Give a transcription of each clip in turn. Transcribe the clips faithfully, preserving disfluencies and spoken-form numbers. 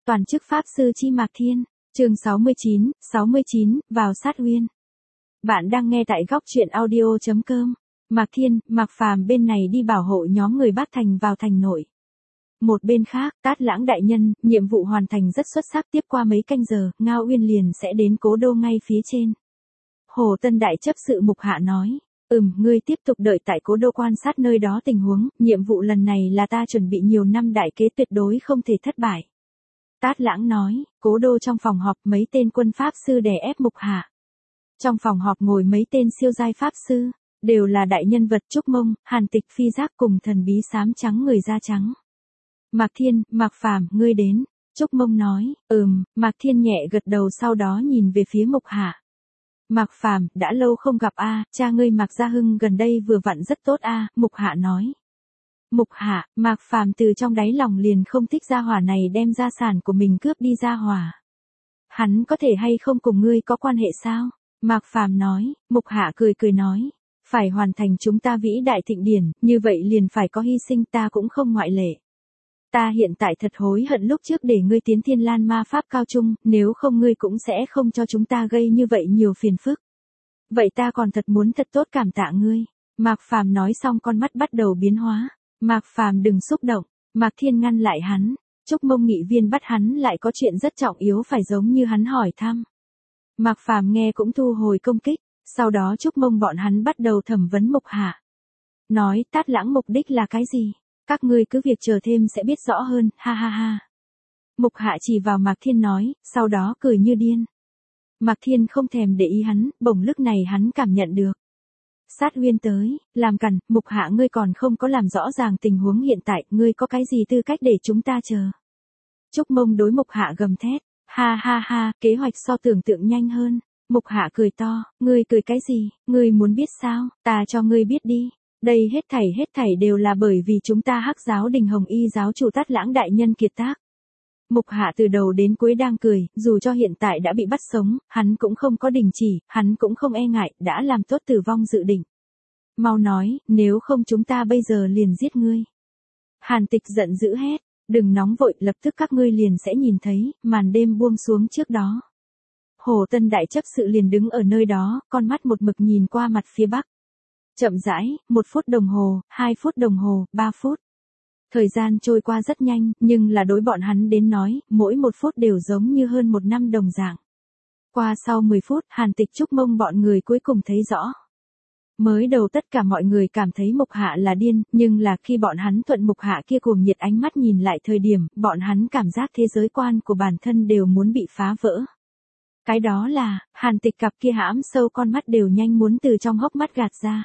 toàn chức Pháp Sư chi Mạc Thiên, chương sáu mươi chín, sáu mươi chín, vào sát uyên. Bạn đang nghe tại góc truyện audio chấm com. Mạc Thiên, Mạc Phàm bên này đi bảo hộ nhóm người Bát Thành vào thành nội. Một bên khác, Tát Lãng đại nhân, nhiệm vụ hoàn thành rất xuất sắc, tiếp qua mấy canh giờ, Ngao Uyên liền sẽ đến cố đô ngay phía trên. Hồ Tân đại chấp sự Mục Hạ nói, ừm, ngươi tiếp tục đợi tại cố đô quan sát nơi đó tình huống, nhiệm vụ lần này là ta chuẩn bị nhiều năm đại kế, tuyệt đối không thể thất bại. Tát Lãng nói, cố đô trong phòng họp mấy tên quân pháp sư đè ép Mục Hạ. Trong phòng họp ngồi mấy tên siêu giai pháp sư, đều là đại nhân vật Trúc Mông, Hàn Tịch Phi Giác cùng thần bí xám trắng người da trắng. Mạc Thiên, Mạc Phàm, ngươi đến. Trúc Mông nói, ừm, Mạc Thiên nhẹ gật đầu, sau đó nhìn về phía Mục Hạ. Mạc Phàm, đã lâu không gặp a, cha ngươi Mạc Gia Hưng gần đây vừa vặn rất tốt a, Mục Hạ nói. Mục Hạ, Mạc Phàm từ trong đáy lòng liền không thích gia hỏa này đem gia sản của mình cướp đi gia hỏa. Hắn có thể hay không cùng ngươi có quan hệ sao? Mạc Phàm nói. Mục Hạ cười cười nói, phải hoàn thành chúng ta vĩ đại thịnh điển, như vậy liền phải có hy sinh, ta cũng không ngoại lệ. Ta hiện tại thật hối hận lúc trước để ngươi tiến Thiên Lan ma pháp cao trung, nếu không ngươi cũng sẽ không cho chúng ta gây như vậy nhiều phiền phức. Vậy ta còn thật muốn thật tốt cảm tạ ngươi. Mạc Phàm nói xong con mắt bắt đầu biến hóa. Mạc Phàm đừng xúc động. Mạc Thiên ngăn lại hắn. Trúc Mông nghị viên bắt hắn lại có chuyện rất trọng yếu phải giống như hắn hỏi thăm. Mạc Phàm nghe cũng thu hồi công kích. Sau đó Trúc Mông bọn hắn bắt đầu thẩm vấn Mục Hạ. Nói Tát Lãng mục đích là cái gì? Các ngươi cứ việc chờ thêm sẽ biết rõ hơn, ha ha ha. Mục Hạ chỉ vào Mạc Thiên nói, sau đó cười như điên. Mạc Thiên không thèm để ý hắn, bỗng lúc này hắn cảm nhận được. Sát uyên tới, làm cằn, Mục Hạ ngươi còn không có làm rõ ràng tình huống hiện tại, ngươi có cái gì tư cách để chúng ta chờ. Trúc Mông đối Mục Hạ gầm thét, ha ha ha, kế hoạch so tưởng tượng nhanh hơn. Mục Hạ cười to, ngươi cười cái gì, ngươi muốn biết sao, ta cho ngươi biết đi. Đây hết thảy hết thảy đều là bởi vì chúng ta Hắc giáo Đình Hồng Y giáo chủ Tát Lãng đại nhân kiệt tác. Mục Hạ từ đầu đến cuối đang cười, dù cho hiện tại đã bị bắt sống, hắn cũng không có đình chỉ, hắn cũng không e ngại, đã làm tốt tử vong dự định. Mau nói, nếu không chúng ta bây giờ liền giết ngươi. Hàn Tịch giận dữ hét, đừng nóng vội, lập tức các ngươi liền sẽ nhìn thấy, màn đêm buông xuống trước đó. Hồ Tân đại chấp sự liền đứng ở nơi đó, con mắt một mực nhìn qua mặt phía bắc. Chậm rãi, một phút đồng hồ, hai phút đồng hồ, ba phút. Thời gian trôi qua rất nhanh, nhưng là đối bọn hắn đến nói, mỗi một phút đều giống như hơn một năm đồng dạng. Qua sau mười phút, Hàn Tịch Trúc Mông bọn người cuối cùng thấy rõ. Mới đầu tất cả mọi người cảm thấy Mục Hạ là điên, nhưng là khi bọn hắn thuận Mục Hạ kia cuồng nhiệt ánh mắt nhìn lại thời điểm, bọn hắn cảm giác thế giới quan của bản thân đều muốn bị phá vỡ. Cái đó là, Hàn Tịch cặp kia hãm sâu con mắt đều nhanh muốn từ trong hốc mắt gạt ra.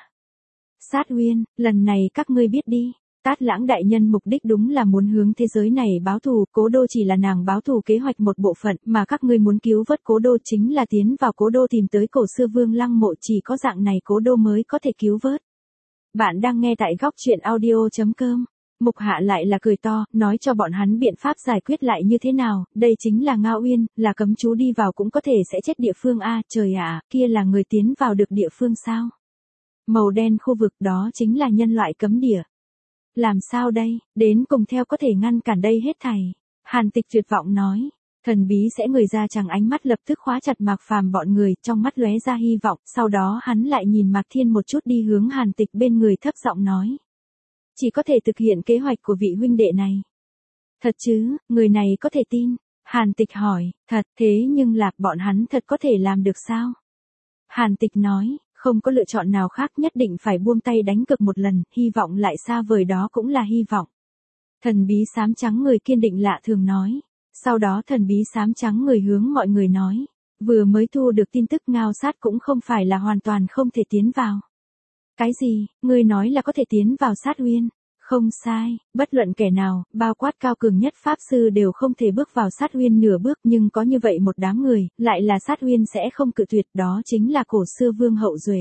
Sát uyên, lần này các ngươi biết đi. Tát Lãng đại nhân mục đích đúng là muốn hướng thế giới này báo thù, cố đô chỉ là nàng báo thù kế hoạch một bộ phận, mà các ngươi muốn cứu vớt cố đô chính là tiến vào cố đô tìm tới cổ xưa Vương Lăng mộ, chỉ có dạng này cố đô mới có thể cứu vớt. Bạn đang nghe tại góc truyện audio chấm com. Mục Hạ lại là cười to, nói cho bọn hắn biện pháp giải quyết lại như thế nào, đây chính là Ngao Uyên, là cấm chú đi vào cũng có thể sẽ chết địa phương a, trời ạ, kia là người tiến vào được địa phương sao? Màu đen khu vực đó chính là nhân loại cấm địa. Làm sao đây, đến cùng theo có thể ngăn cản đây hết thảy. Hàn Tịch tuyệt vọng nói, thần bí sẽ người da trắng ánh mắt lập tức khóa chặt Mạc Phàm bọn người, trong mắt lóe ra hy vọng, sau đó hắn lại nhìn Mạc Thiên một chút đi hướng Hàn Tịch bên người thấp giọng nói. Chỉ có thể thực hiện kế hoạch của vị huynh đệ này. Thật chứ, người này có thể tin. Hàn Tịch hỏi, thật, thế nhưng là bọn hắn thật có thể làm được sao? Hàn Tịch nói, không có lựa chọn nào khác, nhất định phải buông tay đánh cược một lần, hy vọng lại xa vời đó cũng là hy vọng. Thần bí xám trắng người kiên định lạ thường nói. Sau đó thần bí xám trắng người hướng mọi người nói. Vừa mới thu được tin tức Ngao sát cũng không phải là hoàn toàn không thể tiến vào. Cái gì, ngươi nói là có thể tiến vào sát uyên? Không sai, bất luận kẻ nào, bao quát cao cường nhất pháp sư đều không thể bước vào sát uyên nửa bước, nhưng có như vậy một đám người, lại là sát uyên sẽ không cự tuyệt, đó chính là cổ xưa Vương hậu duệ.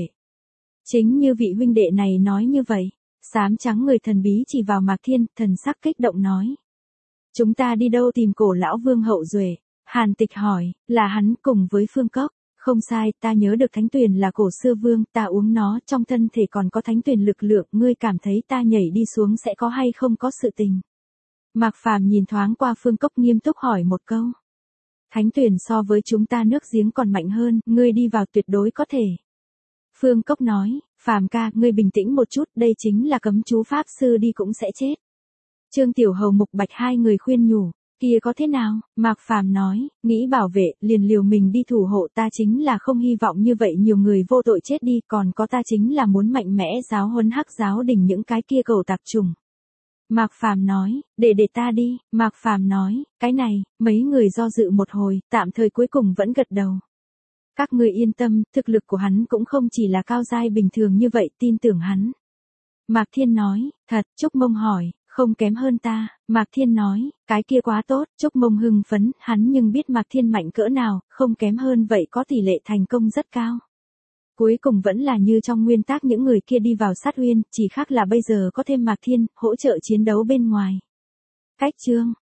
Chính như vị huynh đệ này nói như vậy, xám trắng người thần bí chỉ vào Mạc Thiên, thần sắc kích động nói. Chúng ta đi đâu tìm cổ lão Vương hậu duệ? Hàn Tịch hỏi, là hắn cùng với Phương Cốc. Không sai, ta nhớ được thánh tuyền là cổ xưa vương, ta uống nó, trong thân thể còn có thánh tuyền lực lượng, ngươi cảm thấy ta nhảy đi xuống sẽ có hay không có sự tình. Mạc Phàm nhìn thoáng qua Phương Cốc nghiêm túc hỏi một câu. Thánh tuyển so với chúng ta nước giếng còn mạnh hơn, ngươi đi vào tuyệt đối có thể. Phương Cốc nói, Phàm ca, ngươi bình tĩnh một chút, đây chính là cấm chú pháp sư đi cũng sẽ chết. Trương Tiểu Hầu Mục Bạch hai người khuyên nhủ, kia có thế nào? Mạc Phàm nói, nghĩ bảo vệ, liền liều mình đi thủ hộ, ta chính là không hy vọng như vậy nhiều người vô tội chết đi, còn có ta chính là muốn mạnh mẽ giáo huấn Hắc giáo đình những cái kia cẩu tặc trùng. Mạc Phàm nói, để để ta đi. Mạc Phàm nói, cái này, mấy người do dự một hồi, tạm thời cuối cùng vẫn gật đầu. Các ngươi yên tâm, thực lực của hắn cũng không chỉ là cao giai bình thường như vậy, tin tưởng hắn. Mạc Thiên nói, thật. Trúc Mông hỏi, không kém hơn ta. Mạc Thiên nói, cái kia quá tốt. Trúc Mông hưng phấn, hắn nhưng biết Mạc Thiên mạnh cỡ nào, không kém hơn vậy có tỷ lệ thành công rất cao. Cuối cùng vẫn là như trong nguyên tắc những người kia đi vào sát uyên, chỉ khác là bây giờ có thêm Mạc Thiên, hỗ trợ chiến đấu bên ngoài. Cách chương